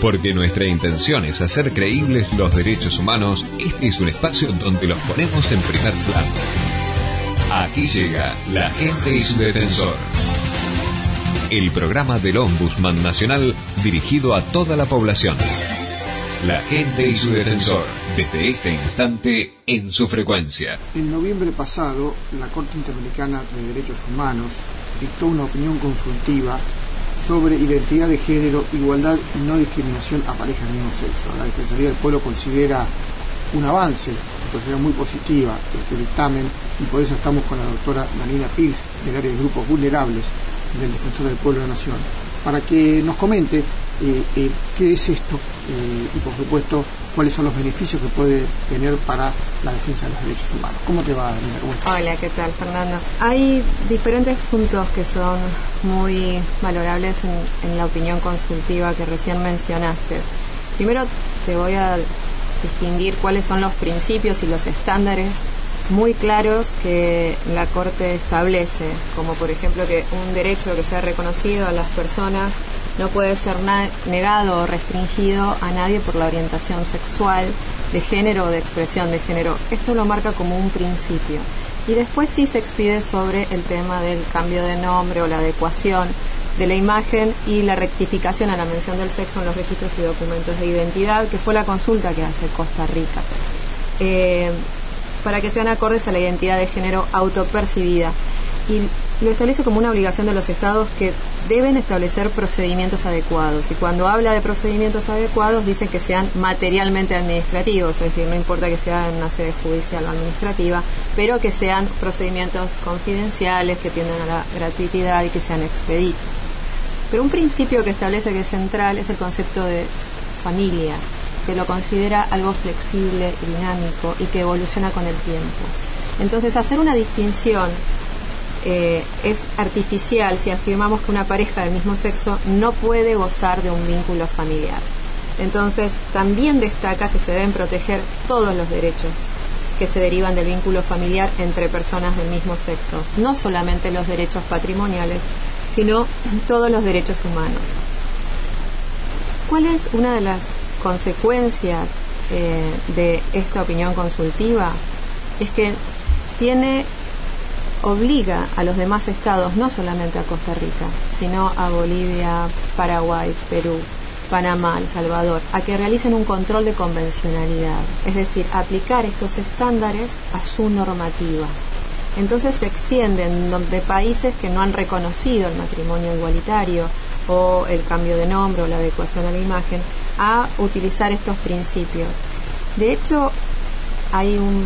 Porque nuestra intención es hacer creíbles los derechos humanos, este es un espacio donde los ponemos en primer plano. Aquí llega La Gente y su Defensor. El programa del Ombudsman Nacional dirigido a toda la población. La Gente y su Defensor, desde este instante en su frecuencia. En noviembre pasado, la Corte Interamericana de Derechos Humanos dictó una opinión consultiva sobre identidad de género, igualdad y no discriminación a parejas del mismo sexo. La Defensoría del Pueblo considera un avance, considera muy positiva este dictamen, y por eso estamos con la doctora Daniela Pils, del área de grupos vulnerables del Defensor del Pueblo de la Nación, para que nos comente qué es esto y, por supuesto, cuáles son los beneficios que puede tener para la defensa de los derechos humanos. ¿Cómo te va, Daniela? ¿Cómo estás? Hola, ¿qué tal, Fernando? Hay diferentes puntos que son muy valorables en la opinión consultiva que recién mencionaste. Primero, te voy a distinguir cuáles son los principios y los estándares muy claros que la Corte establece, como por ejemplo que un derecho que sea reconocido a las personas no puede ser negado o restringido a nadie por la orientación sexual, de género o de expresión de género. Esto lo marca como un principio. Y después sí se expide sobre el tema del cambio de nombre o la adecuación de la imagen y la rectificación a la mención del sexo en los registros y documentos de identidad, que fue la consulta que hace Costa Rica, para que sean acordes a la identidad de género autopercibida. Y lo establece como una obligación de los estados que deben establecer procedimientos adecuados. Y cuando habla de procedimientos adecuados, dice que sean materialmente administrativos, es decir, no importa que sea en una sede judicial o administrativa, pero que sean procedimientos confidenciales, que tiendan a la gratuidad y que sean expeditos. Pero un principio que establece que es central es el concepto de familia, que lo considera algo flexible, dinámico y que evoluciona con el tiempo. Entonces, hacer una distinción es artificial si afirmamos que una pareja del mismo sexo no puede gozar de un vínculo familiar. Entonces, también destaca que se deben proteger todos los derechos que se derivan del vínculo familiar entre personas del mismo sexo, no solamente los derechos patrimoniales, sino todos los derechos humanos. ¿Cuál es una de las consecuencias de esta opinión consultiva? Es que obliga a los demás estados, no solamente a Costa Rica, sino a Bolivia, Paraguay, Perú, Panamá, El Salvador, a que realicen un control de convencionalidad, es decir, aplicar estos estándares a su normativa. Entonces se extienden de países que no han reconocido el matrimonio igualitario o el cambio de nombre o la adecuación a la imagen a utilizar estos principios. De hecho, hay un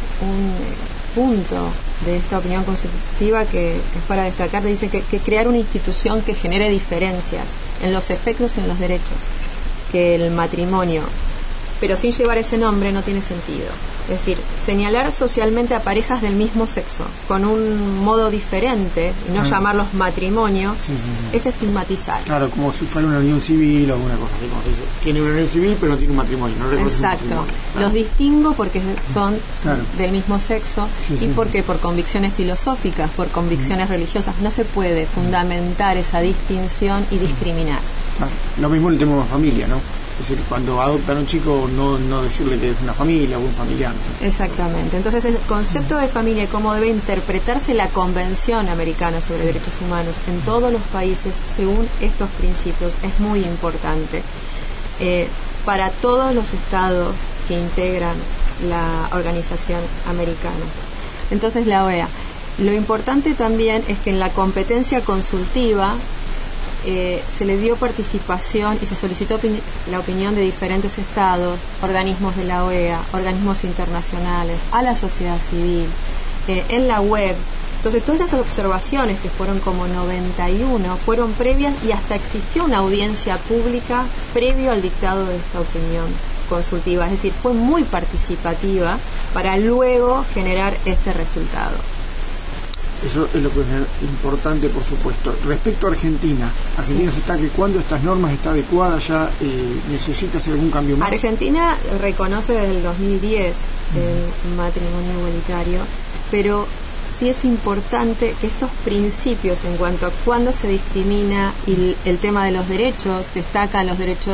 punto de esta opinión consultiva que es para destacar. Dice que crear una institución que genere diferencias en los efectos y en los derechos, que el matrimonio, pero sin llevar ese nombre, no tiene sentido. Es decir, señalar socialmente a parejas del mismo sexo con un modo diferente y no llamarlos matrimonio, es estigmatizar. Claro, como si fuera una unión civil o alguna cosa así, como se dice. Tiene una unión civil pero no tiene un matrimonio, no reconoce. Exacto. Un matrimonio. Claro. Los distingo porque son del mismo sexo y porque por convicciones filosóficas, por convicciones religiosas, no se puede fundamentar esa distinción y discriminar. Claro. Lo mismo el tema de familia, ¿no? Es decir, cuando adoptan a un chico, no decirle que es una familia o un familiar. Exactamente. Entonces, el concepto de familia y cómo debe interpretarse la Convención Americana sobre Derechos Humanos en todos los países según estos principios es muy importante para todos los estados que integran la organización americana. Entonces, la OEA. Lo importante también es que en la competencia consultiva se le dio participación y se solicitó la opinión de diferentes estados, organismos de la OEA, organismos internacionales, a la sociedad civil, en la web. Entonces, todas estas observaciones, que fueron como 91, fueron previas y hasta existió una audiencia pública previo al dictado de esta opinión consultiva. Es decir, fue muy participativa para luego generar este resultado. Eso es lo que es importante, por supuesto. Respecto a Argentina se está que cuando estas normas está adecuada ya necesita hacer algún cambio más. Argentina reconoce desde el 2010 el matrimonio igualitario, pero sí es importante que estos principios en cuanto a cuándo se discrimina y el tema de los derechos, destacan los derechos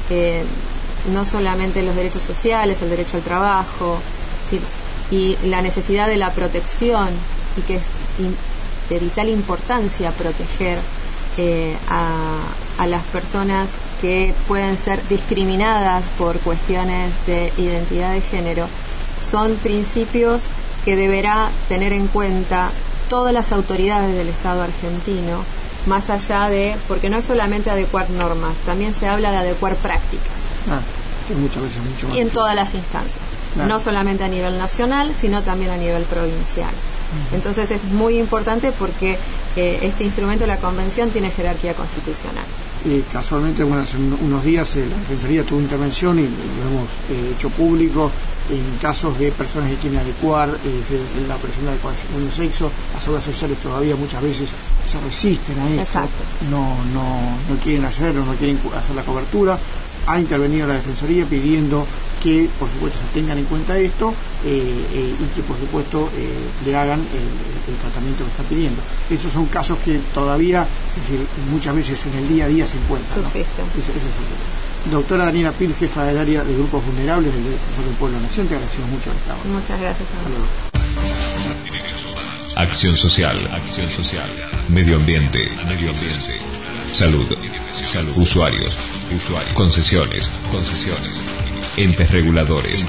no solamente los derechos sociales, el derecho al trabajo, y la necesidad de la protección, y que es de vital importancia proteger a las personas que pueden ser discriminadas por cuestiones de identidad de género, son principios que deberá tener en cuenta todas las autoridades del Estado argentino, más allá de, porque no es solamente adecuar normas, también se habla de adecuar prácticas. Que muchas veces mucho más. Y en todas las instancias, no solamente a nivel nacional, sino también a nivel provincial. Entonces es muy importante porque este instrumento, la Convención, tiene jerarquía constitucional. Casualmente, bueno, hace unos días la Defensoría tuvo intervención y lo hemos hecho público en casos de personas que quieren adecuar la operación de adecuación de sexo. Las obras sociales todavía muchas veces se resisten a eso. Exacto. No quieren hacerlo, no quieren hacer la cobertura. Ha intervenido la Defensoría pidiendo que, por supuesto, se tengan en cuenta esto y que, por supuesto, le hagan el tratamiento que está pidiendo. Esos son casos que todavía, es decir, muchas veces en el día a día se encuentran. Subsisten. ¿No? Eso subsiste. Doctora Daniela Pil, jefa del área de grupos vulnerables del Defensor del Pueblo de la Nación, te agradecemos mucho por estar. Muchas gracias. Acción social, medio ambiente, salud, usuarios, concesiones, entes reguladores.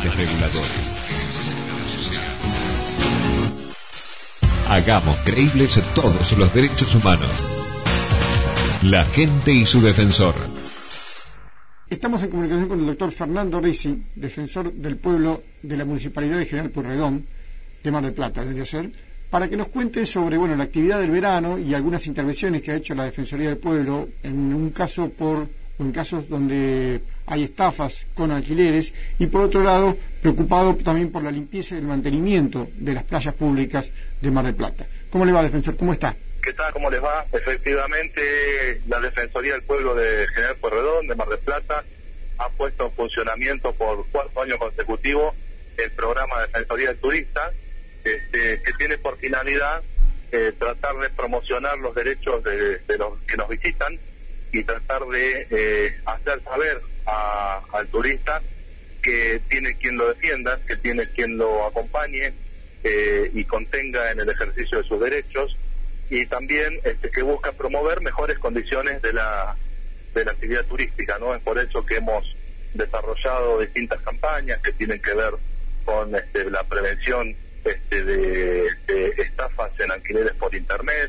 Hagamos creíbles todos los derechos humanos. La gente y su defensor. Estamos en comunicación con el doctor Fernando Risi, defensor del pueblo de la Municipalidad de General Pueyrredón, de Mar del Plata, debería ser, para que nos cuente sobre la actividad del verano y algunas intervenciones que ha hecho la Defensoría del Pueblo en casos donde hay estafas con alquileres, y por otro lado preocupado también por la limpieza y el mantenimiento de las playas públicas de Mar del Plata. ¿Cómo le va, defensor? ¿Cómo está? ¿Qué tal? ¿Cómo les va? Efectivamente, la Defensoría del Pueblo de General Pueyrredón, de Mar del Plata, ha puesto en funcionamiento por 4 años consecutivos el programa de Defensoría del Turista, que tiene por finalidad tratar de promocionar los derechos de los que nos visitan y tratar de hacer saber al turista que tiene quien lo defienda, que tiene quien lo acompañe y contenga en el ejercicio de sus derechos, y también que busca promover mejores condiciones de la actividad turística, ¿no? Es por eso que hemos desarrollado distintas campañas que tienen que ver con la prevención de estafas en alquileres por internet,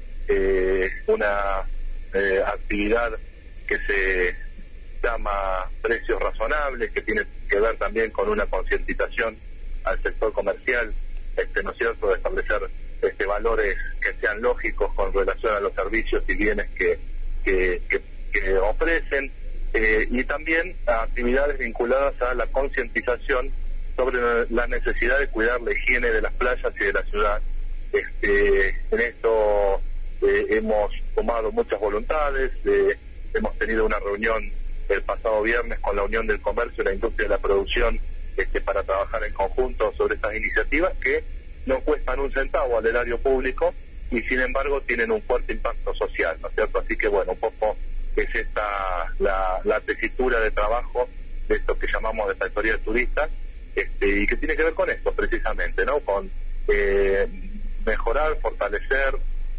una actividad que se llama precios razonables, que tiene que ver también con una concientización al sector comercial, ¿no es cierto?, de establecer valores que sean lógicos con relación a los servicios y bienes que ofrecen, y también a actividades vinculadas a la concientización sobre la necesidad de cuidar la higiene de las playas y de la ciudad. En esto hemos tomado muchas voluntades, hemos tenido una reunión el pasado viernes con la Unión del Comercio y la Industria de la Producción para trabajar en conjunto sobre estas iniciativas que no cuestan un centavo al erario público y sin embargo tienen un fuerte impacto social, ¿no es cierto? Así que un poco es esta la tesitura de trabajo de esto que llamamos Defensoría de Turistas, y que tiene que ver con esto precisamente, ¿no? Con mejorar, fortalecer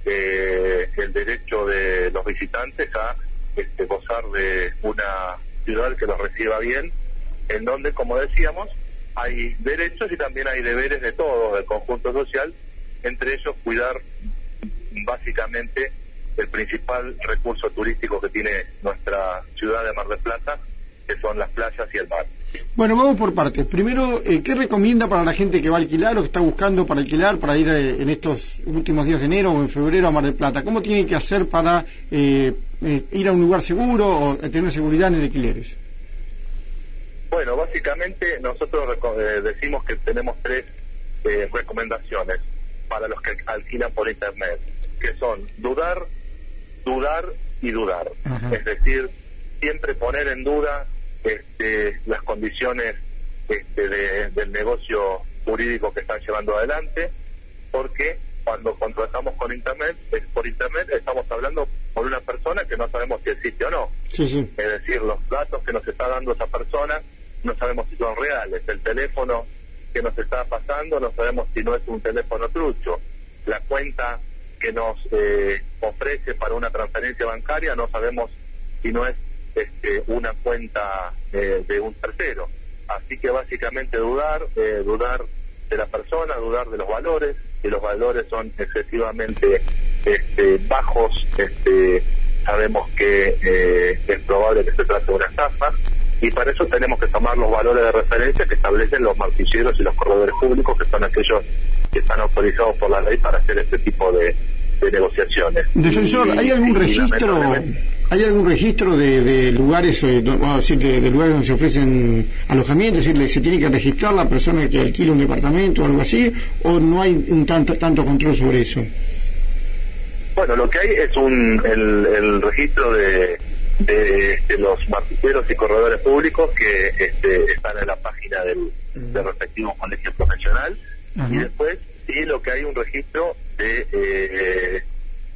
el derecho de los visitantes a gozar de una ciudad que los reciba bien, en donde, como decíamos, hay derechos y también hay deberes de todos, del conjunto social, entre ellos cuidar básicamente el principal recurso turístico que tiene nuestra ciudad de Mar del Plata, que son las playas y el mar. Bueno, vamos por partes. Primero, ¿qué recomienda para la gente que va a alquilar o que está buscando para alquilar, para ir en estos últimos días de enero o en febrero a Mar del Plata? ¿Cómo tiene que hacer para ir a un lugar seguro o tener seguridad en el alquileres? Bueno, básicamente nosotros decimos que tenemos 3 recomendaciones para los que alquilan por internet, que son dudar y dudar. Ajá. Es decir, siempre poner en duda las condiciones del negocio jurídico que están llevando adelante, porque cuando contratamos por internet estamos hablando con una persona que no sabemos si existe o no. Sí. Es decir, los datos que nos está dando esa persona no sabemos si son reales. El teléfono que nos está pasando no sabemos si no es un teléfono trucho. La cuenta que nos ofrece para una transferencia bancaria no sabemos si no es una cuenta de un tercero. Así que básicamente dudar de la persona, dudar de los valores. Si los valores son excesivamente bajos, sabemos que es probable que se trate de una estafa, y para eso tenemos que tomar los valores de referencia que establecen los martilleros y los corredores públicos, que son aquellos que están autorizados por la ley para hacer este tipo de negociaciones. Defensor, ¿hay algún registro de lugares, vamos a decir, de lugares donde se ofrecen alojamientos? Es decir, ¿se tiene que registrar la persona que alquila un departamento o algo así, o no hay un tanto control sobre eso? Bueno, lo que hay es el registro de los martilleros y corredores públicos que están en la página del respectivo colegio profesional. Y después sí, lo que hay un registro de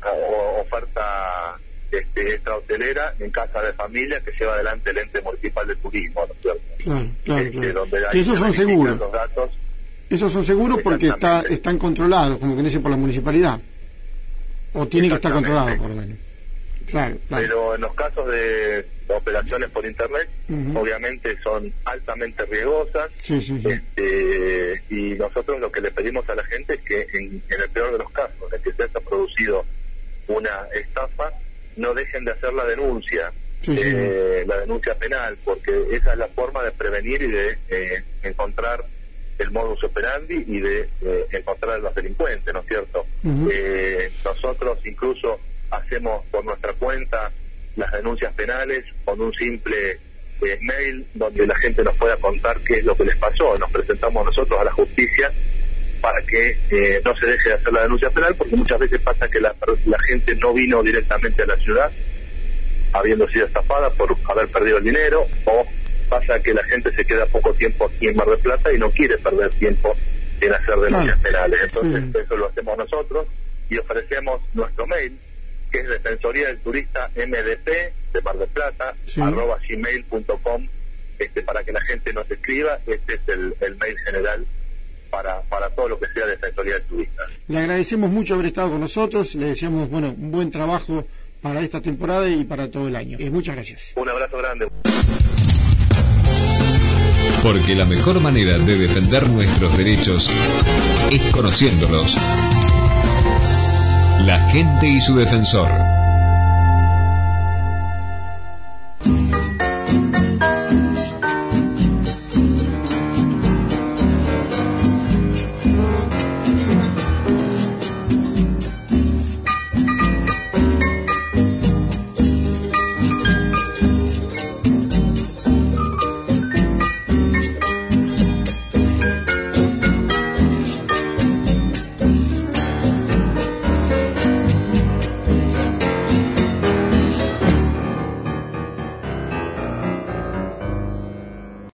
oferta extrahotelera en casa de familia que lleva adelante el ente municipal de turismo, ¿no es cierto? Claro. Donde que esos son seguros. Los datos. Esos son seguros porque están controlados, como que dicen, por la municipalidad. O tienen que estar controlados, por lo menos. Claro. Pero en los casos de operaciones por internet, obviamente son altamente riesgosas. Sí. Y nosotros lo que le pedimos a la gente es que en el peor de los casos, en que se haya producido una estafa, no dejen de hacer la denuncia, la denuncia penal, porque esa es la forma de prevenir y de encontrar el modus operandi y de encontrar a los delincuentes, ¿no es cierto? Nosotros incluso hacemos por nuestra cuenta las denuncias penales con un simple mail donde la gente nos pueda contar qué es lo que les pasó. Nos presentamos nosotros a la justicia para que no se deje de hacer la denuncia penal, porque muchas veces pasa que la gente no vino directamente a la ciudad habiendo sido estafada por haber perdido el dinero, o pasa que la gente se queda poco tiempo aquí en Mar del Plata y no quiere perder tiempo en hacer denuncias penales. Entonces eso lo hacemos nosotros y ofrecemos nuestro mail, que es Defensoría del Turista MDP de Mar del Plata @gmail.com, para que la gente nos escriba. Este es el mail general para todo lo que sea Defensoría del Turista. Le agradecemos mucho haber estado con nosotros, le deseamos un buen trabajo para esta temporada y para todo el año. Muchas gracias. Un abrazo grande. Porque la mejor manera de defender nuestros derechos es conociéndolos. La gente y su defensor.